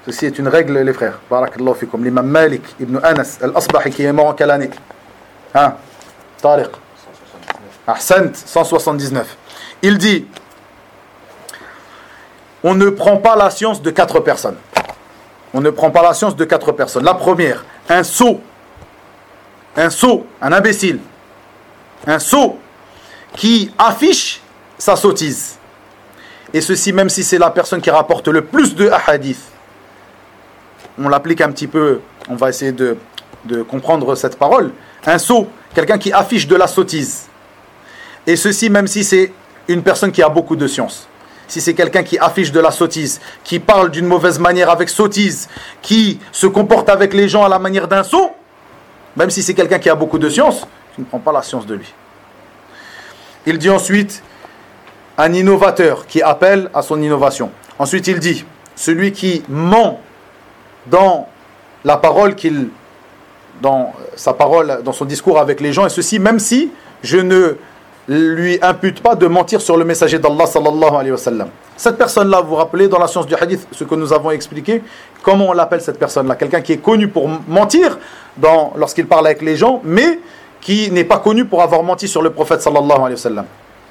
Ceci est une règle, les frères. Barakallahu fikum. L'imam Malik ibn Anas al-Asbahi qui est mort en quelle année? Hein? Tariq. Ahsant, 179. Il dit, on ne prend pas la science de 4 personnes. On ne prend pas la science de 4 personnes. La première, un sot, un imbécile, un sot qui affiche sa sottise. Et ceci même si c'est la personne qui rapporte le plus de hadiths. On l'applique un petit peu, on va essayer de comprendre cette parole. Un sot, quelqu'un qui affiche de la sottise. Et ceci même si c'est une personne qui a beaucoup de science. Si c'est quelqu'un qui affiche de la sottise, qui parle d'une mauvaise manière avec sottise, qui se comporte avec les gens à la manière d'un sot, même si c'est quelqu'un qui a beaucoup de science, tu ne prends pas la science de lui. Il dit ensuite, un innovateur qui appelle à son innovation. Ensuite il dit, celui qui ment dans la parole dans sa parole, dans son discours avec les gens, et ceci même si je ne lui impute pas de mentir sur le messager d'Allah sallallahu alayhi wa sallam. Cette personne-là, vous vous rappelez dans la science du hadith, ce que nous avons expliqué, comment on l'appelle cette personne-là? Quelqu'un qui est connu pour mentir lorsqu'il parle avec les gens, mais qui n'est pas connu pour avoir menti sur le prophète sallallahu alayhi wa sallam.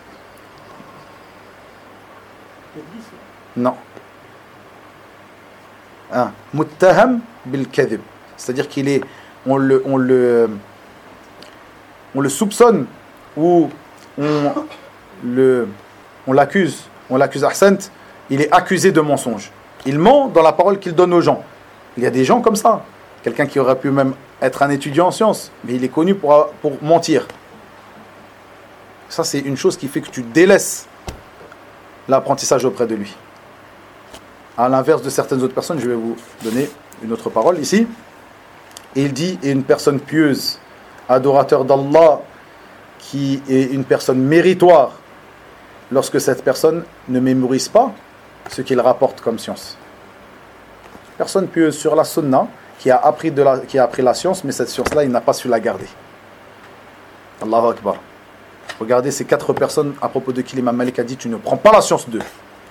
Non. Muttaham bil kadhib. C'est-à-dire on le soupçonne ou on l'accuse Ahsant, il est accusé de mensonge. Il ment dans la parole qu'il donne aux gens. Il y a des gens comme ça. Quelqu'un qui aurait pu même être un étudiant en sciences, mais il est connu pour mentir. Ça, c'est une chose qui fait que tu délaisses l'apprentissage auprès de lui. À l'inverse de certaines autres personnes, je vais vous donner une autre parole ici. Et il dit, et une personne pieuse, adorateur d'Allah, qui est une personne méritoire, lorsque cette personne ne mémorise pas ce qu'il rapporte comme science. Personne pieuse sur la sunna, qui a appris la science, mais cette science-là, il n'a pas su la garder. Allahu Akbar. Regardez ces 4 personnes à propos de qui l'imam Malik a dit, tu ne prends pas la science d'eux.